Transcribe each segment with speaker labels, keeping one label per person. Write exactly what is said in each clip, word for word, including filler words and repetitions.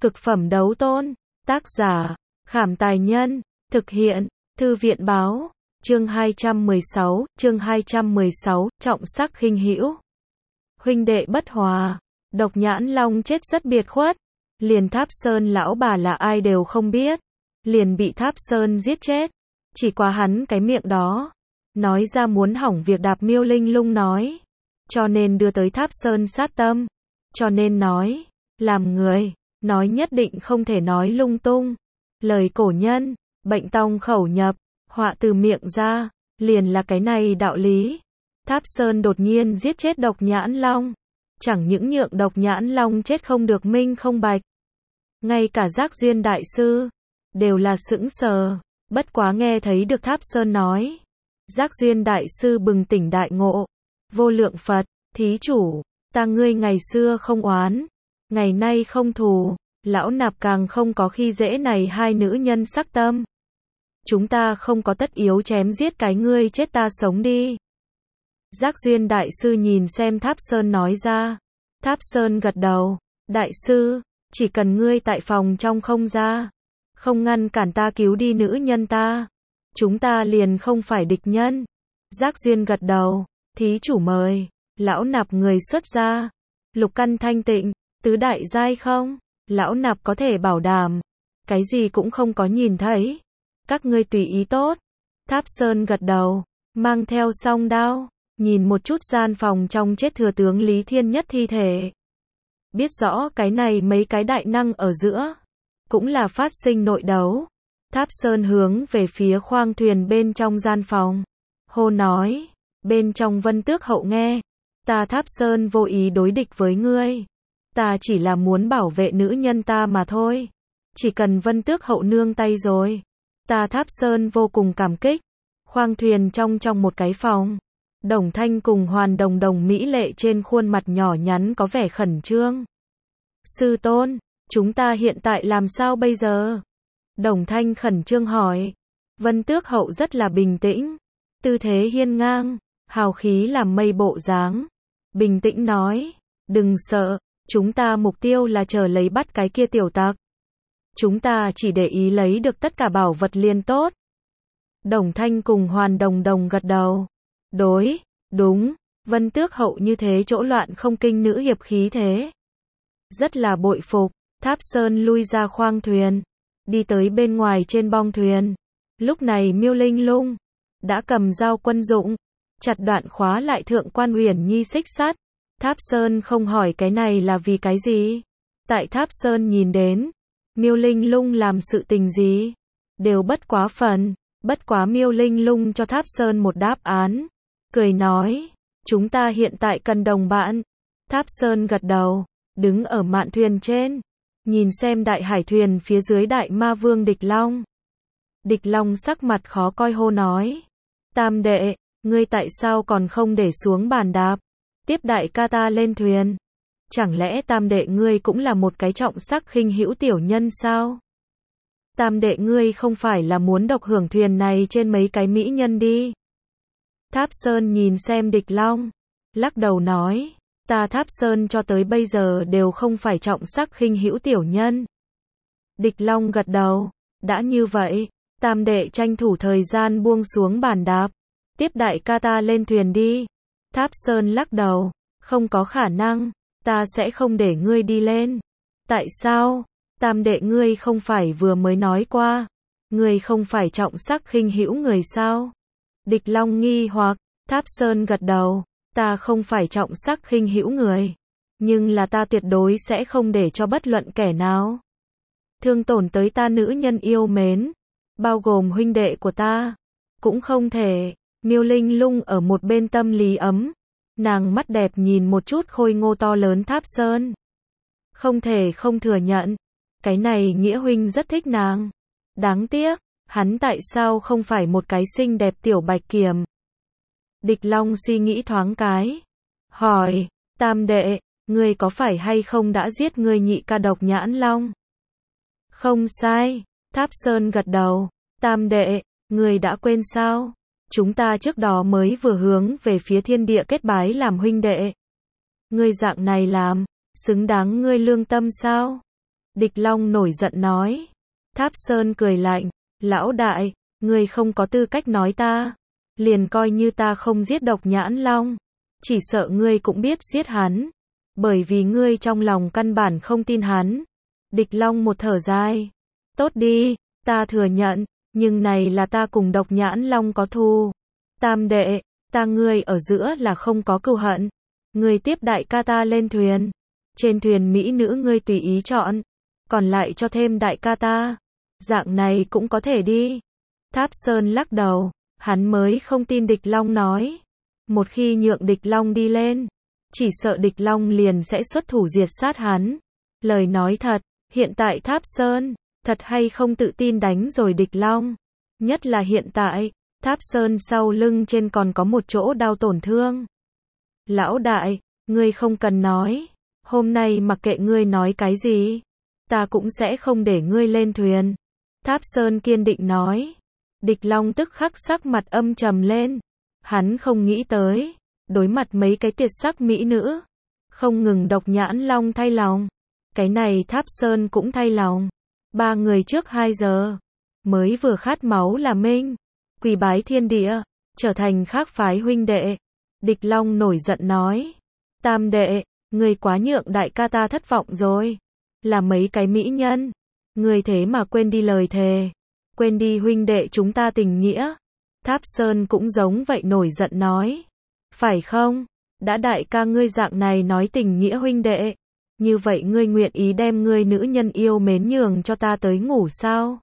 Speaker 1: Cực phẩm đấu tôn. Tác giả, Khảm Tài Nhân. Thực hiện, Thư viện Báo. Chương hai trăm mười sáu, chương hai trăm mười sáu, trọng sắc khinh hữu. Huynh đệ bất hòa. Độc Nhãn Long chết rất biệt khuất. Liền Tháp Sơn lão bà là ai đều không biết. Liền bị Tháp Sơn giết chết. Chỉ qua hắn cái miệng đó. Nói ra muốn hỏng việc Đạp Miêu Linh Lung nói. Cho nên đưa tới Tháp Sơn sát tâm. Cho nên nói, làm người, nói nhất định không thể nói lung tung. Lời cổ nhân, bệnh tòng khẩu nhập, họa từ miệng ra, liền là cái này đạo lý. Tháp Sơn đột nhiên giết chết Độc Nhãn Long. Chẳng những nhượng Độc Nhãn Long chết không được minh không bạch. Ngay cả Giác Duyên Đại Sư, đều là sững sờ, bất quá nghe thấy được Tháp Sơn nói. Giác Duyên Đại Sư bừng tỉnh đại ngộ. Vô lượng Phật, thí chủ, ta ngươi ngày xưa không oán, ngày nay không thù, lão nạp càng không có khi dễ này hai nữ nhân sắc tâm. Chúng ta không có tất yếu chém giết cái ngươi chết ta sống đi. Giác Duyên Đại Sư nhìn xem Tháp Sơn nói ra. Tháp Sơn gật đầu. Đại sư, chỉ cần ngươi tại phòng trong không ra, không ngăn cản ta cứu đi nữ nhân ta, chúng ta liền không phải địch nhân. Giác Duyên gật đầu. Thí chủ mời, lão nạp người xuất gia. Lục căn thanh tịnh, tứ đại giai không? Lão nạp có thể bảo đảm, cái gì cũng không có nhìn thấy. Các ngươi tùy ý tốt. Tháp Sơn gật đầu, mang theo song đao, nhìn một chút gian phòng trong chết thừa tướng Lý Thiên Nhất thi thể. Biết rõ cái này mấy cái đại năng ở giữa, cũng là phát sinh nội đấu. Tháp Sơn hướng về phía khoang thuyền bên trong gian phòng, hô nói, bên trong Vân Tước Hậu nghe, ta Tháp Sơn vô ý đối địch với ngươi. Ta chỉ là muốn bảo vệ nữ nhân ta mà thôi. Chỉ cần Vân Tước Hậu nương tay rồi, ta Tháp Sơn vô cùng cảm kích. Khoang thuyền trong trong một cái phòng, Đồng Thanh cùng Hoàn Đồng Đồng mỹ lệ trên khuôn mặt nhỏ nhắn có vẻ khẩn trương. Sư tôn, chúng ta hiện tại làm sao bây giờ? Đồng Thanh khẩn trương hỏi. Vân Tước Hậu rất là bình tĩnh, tư thế hiên ngang, hào khí làm mây bộ dáng. Bình tĩnh nói, đừng sợ, chúng ta mục tiêu là chờ lấy bắt cái kia tiểu tặc. Chúng ta chỉ để ý lấy được tất cả bảo vật liền tốt. Đồng Thanh cùng Hoàn Đồng Đồng gật đầu. Đối, đúng, Vân Tước Hậu như thế chỗ loạn không kinh nữ hiệp khí thế. Rất là bội phục. Tháp Sơn lui ra khoang thuyền, đi tới bên ngoài trên bong thuyền. Lúc này Miêu Linh Lung đã cầm dao quân dụng, chặt đoạn khóa lại Thượng Quan Uyển Nhi xích sắt. Tháp Sơn không hỏi cái này là vì cái gì. Tại Tháp Sơn nhìn đến, Miêu Linh Lung làm sự tình gì, đều bất quá phần. Bất quá Miêu Linh Lung cho Tháp Sơn một đáp án, cười nói, chúng ta hiện tại cần đồng bạn. Tháp Sơn gật đầu, đứng ở mạn thuyền trên, nhìn xem đại hải thuyền phía dưới đại ma vương Địch Long. Địch Long sắc mặt khó coi hô nói, tam đệ, ngươi tại sao còn không để xuống bàn đạp, tiếp đại ca ta lên thuyền? Chẳng lẽ tam đệ ngươi cũng là một cái trọng sắc khinh hữu tiểu nhân sao? Tam đệ ngươi không phải là muốn độc hưởng thuyền này trên mấy cái mỹ nhân đi? Tháp Sơn nhìn xem Địch Long, lắc đầu nói, ta Tháp Sơn cho tới bây giờ đều không phải trọng sắc khinh hữu tiểu nhân. Địch Long gật đầu, đã như vậy, tam đệ tranh thủ thời gian buông xuống bàn đạp, tiếp đại ca ta lên thuyền đi. Tháp Sơn lắc đầu, không có khả năng, ta sẽ không để ngươi đi lên. Tại sao? Tam đệ ngươi không phải vừa mới nói qua, ngươi không phải trọng sắc khinh hữu người sao? Địch Long nghi hoặc. Tháp Sơn gật đầu, ta không phải trọng sắc khinh hữu người, nhưng là ta tuyệt đối sẽ không để cho bất luận kẻ nào thương tổn tới ta nữ nhân yêu mến, bao gồm huynh đệ của ta, cũng không thể. Miêu Linh Lung ở một bên tâm lý ấm, nàng mắt đẹp nhìn một chút khôi ngô to lớn Tháp Sơn. Không thể không thừa nhận, cái này nghĩa huynh rất thích nàng. Đáng tiếc, hắn tại sao không phải một cái xinh đẹp tiểu bạch kiểm? Địch Long suy nghĩ thoáng cái, hỏi, tam đệ, ngươi có phải hay không đã giết ngươi nhị ca Độc Nhãn Long? Không sai. Tháp Sơn gật đầu, tam đệ, ngươi đã quên sao? Chúng ta trước đó mới vừa hướng về phía thiên địa kết bái làm huynh đệ. Ngươi dạng này làm, xứng đáng ngươi lương tâm sao? Địch Long nổi giận nói. Tháp Sơn cười lạnh, lão đại, ngươi không có tư cách nói ta. Liền coi như ta không giết Độc Nhãn Long, chỉ sợ ngươi cũng biết giết hắn, bởi vì ngươi trong lòng căn bản không tin hắn. Địch Long một thở dài. Tốt đi, ta thừa nhận, nhưng này là ta cùng Độc Nhãn Long có thù. Tam đệ, ta ngươi ở giữa là không có cừu hận. Ngươi tiếp đại ca ta lên thuyền. Trên thuyền mỹ nữ ngươi tùy ý chọn, còn lại cho thêm đại ca ta. Dạng này cũng có thể đi. Tháp Sơn lắc đầu, hắn mới không tin Địch Long nói. Một khi nhượng Địch Long đi lên, chỉ sợ Địch Long liền sẽ xuất thủ diệt sát hắn. Lời nói thật, hiện tại Tháp Sơn, thật hay không tự tin đánh rồi Địch Long. Nhất là hiện tại, Tháp Sơn sau lưng trên còn có một chỗ đau tổn thương. Lão đại, ngươi không cần nói. Hôm nay mặc kệ ngươi nói cái gì, ta cũng sẽ không để ngươi lên thuyền. Tháp Sơn kiên định nói. Địch Long tức khắc sắc mặt âm trầm lên. Hắn không nghĩ tới, đối mặt mấy cái tuyệt sắc mỹ nữ, không ngừng Độc Nhãn Long thay lòng, cái này Tháp Sơn cũng thay lòng. Ba người trước hai giờ, mới vừa khát máu là minh, quỳ bái thiên địa, trở thành khác phái huynh đệ. Địch Long nổi giận nói. Tam đệ, ngươi quá nhượng đại ca ta thất vọng rồi. Là mấy cái mỹ nhân, ngươi thế mà quên đi lời thề, quên đi huynh đệ chúng ta tình nghĩa. Tháp Sơn cũng giống vậy nổi giận nói. Phải không? Đã đại ca ngươi dạng này nói tình nghĩa huynh đệ, như vậy ngươi nguyện ý đem ngươi nữ nhân yêu mến nhường cho ta tới ngủ sao?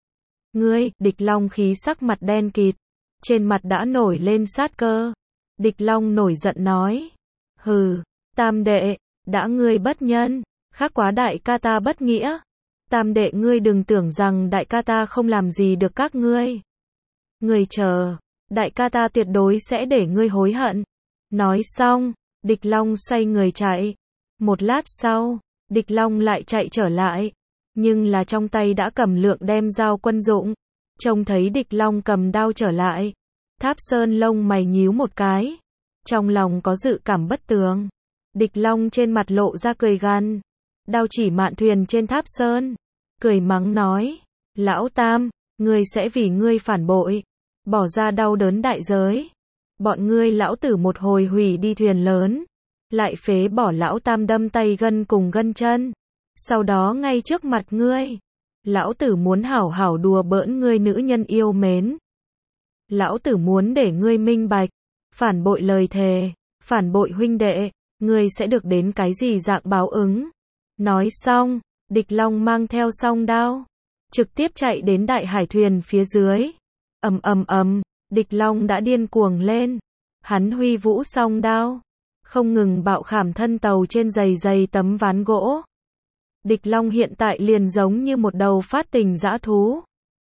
Speaker 1: Ngươi, Địch Long khí sắc mặt đen kịt, trên mặt đã nổi lên sát cơ. Địch Long nổi giận nói. Hừ, tam đệ, đã ngươi bất nhân, khác quá đại ca ta bất nghĩa. Tam đệ ngươi đừng tưởng rằng đại ca ta không làm gì được các ngươi. Ngươi chờ, đại ca ta tuyệt đối sẽ để ngươi hối hận. Nói xong, Địch Long xoay người chạy. Một lát sau, Địch Long lại chạy trở lại, nhưng là trong tay đã cầm lượng đem dao quân dụng. Trông thấy Địch Long cầm đao trở lại, Tháp Sơn lông mày nhíu một cái, trong lòng có dự cảm bất tường. Địch Long trên mặt lộ ra cười gằn, đao chỉ mạn thuyền trên Tháp Sơn, cười mắng nói, lão Tam, ngươi sẽ vì ngươi phản bội, bỏ ra đau đớn đại giới. Bọn ngươi lão tử một hồi hủy đi thuyền lớn, lại phế bỏ lão Tam đâm tay gân cùng gân chân. Sau đó ngay trước mặt ngươi, lão tử muốn hảo hảo đùa bỡn ngươi nữ nhân yêu mến. Lão tử muốn để ngươi minh bạch, phản bội lời thề, phản bội huynh đệ, ngươi sẽ được đến cái gì dạng báo ứng. Nói xong, Địch Long mang theo song đao, trực tiếp chạy đến đại hải thuyền phía dưới. Ầm ầm ầm, Địch Long đã điên cuồng lên. Hắn huy vũ song đao, không ngừng bạo khảm thân tàu trên dày dày tấm ván gỗ. Địch Long hiện tại liền giống như một đầu phát tình dã thú.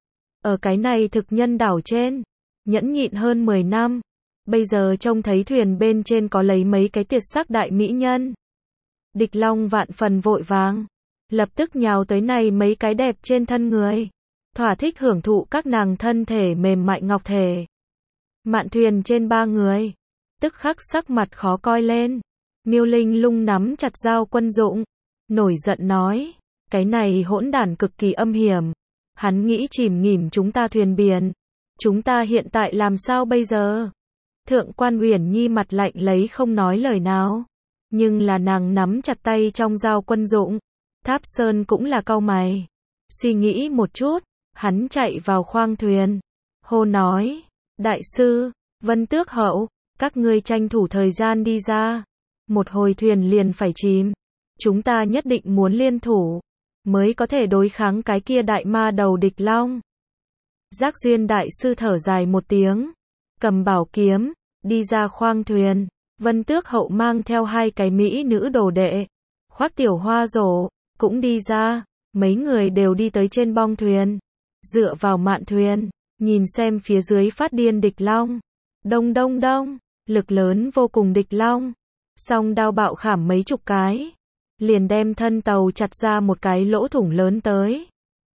Speaker 1: Ở cái này thực nhân đảo trên, nhẫn nhịn hơn mười năm, bây giờ trông thấy thuyền bên trên có lấy mấy cái tuyệt sắc đại mỹ nhân. Địch Long vạn phần vội vàng, lập tức nhào tới này mấy cái đẹp trên thân người, thỏa thích hưởng thụ các nàng thân thể mềm mại ngọc thể. Mạn thuyền trên ba người, tức khắc sắc mặt khó coi lên. Miêu Linh Lung nắm chặt dao quân dụng, nổi giận nói, cái này hỗn đản cực kỳ âm hiểm, hắn nghĩ chìm nghỉm chúng ta thuyền biển, chúng ta hiện tại làm sao bây giờ? Thượng quan Uyển Nhi mặt lạnh lấy không nói lời nào, nhưng là nàng nắm chặt tay trong dao quân dụng. Tháp Sơn cũng là cau mày, suy nghĩ một chút, hắn chạy vào khoang thuyền, hô nói, đại sư, Vân Tước Hậu, các ngươi tranh thủ thời gian đi ra, một hồi thuyền liền phải chìm, chúng ta nhất định muốn liên thủ, mới có thể đối kháng cái kia đại ma đầu Địch Long. Giác Duyên đại sư thở dài một tiếng, cầm bảo kiếm, đi ra khoang thuyền. Vân Tước Hậu mang theo hai cái mỹ nữ đồ đệ, Khoác Tiểu Hoa rổ, cũng đi ra, mấy người đều đi tới trên bong thuyền, dựa vào mạn thuyền, nhìn xem phía dưới phát điên Địch Long. Đông đông đông, lực lớn vô cùng Địch Long, song đao bạo khảm mấy chục cái, liền đem thân tàu chặt ra một cái lỗ thủng lớn tới.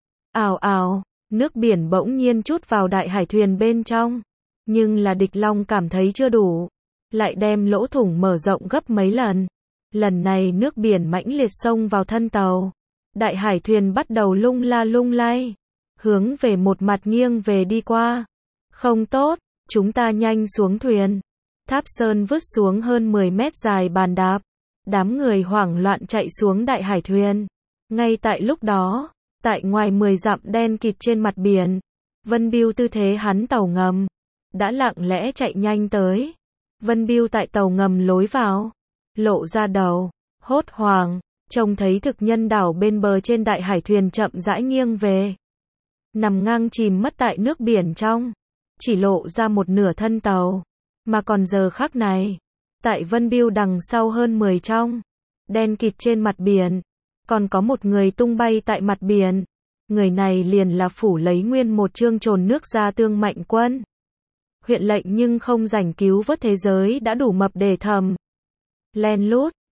Speaker 1: Ào ào, nước biển bỗng nhiên trút vào đại hải thuyền bên trong, nhưng là Địch Long cảm thấy chưa đủ, lại đem lỗ thủng mở rộng gấp mấy lần. Lần này nước biển mãnh liệt xông vào thân tàu, Đại hải thuyền bắt đầu lung la lung lay, hướng về một mặt nghiêng về đi qua. Không tốt, chúng ta nhanh xuống thuyền. Tháp Sơn vứt xuống hơn mười mét dài bàn đạp. Đám người hoảng loạn chạy xuống đại hải thuyền. Ngay tại lúc đó, tại ngoài mười dặm đen kịt trên mặt biển, Vân Bưu tư thế hắn tàu ngầm, đã lặng lẽ chạy nhanh tới. Vân Bưu tại tàu ngầm lối vào, lộ ra đầu, hốt hoảng, trông thấy thực nhân đảo bên bờ trên đại hải thuyền chậm rãi nghiêng về. Nằm ngang chìm mất tại nước biển trong, chỉ lộ ra một nửa thân tàu. Mà còn giờ khắc này, tại Vân Bưu đằng sau hơn mười trong, đen kịt trên mặt biển, còn có một người tung bay tại mặt biển. Người này liền là phủ lấy nguyên một chương trồn nước ra Tương Mạnh Quân. Huyện lệnh nhưng không rảnh cứu vớt thế giới đã đủ mập để thầm. Len lút,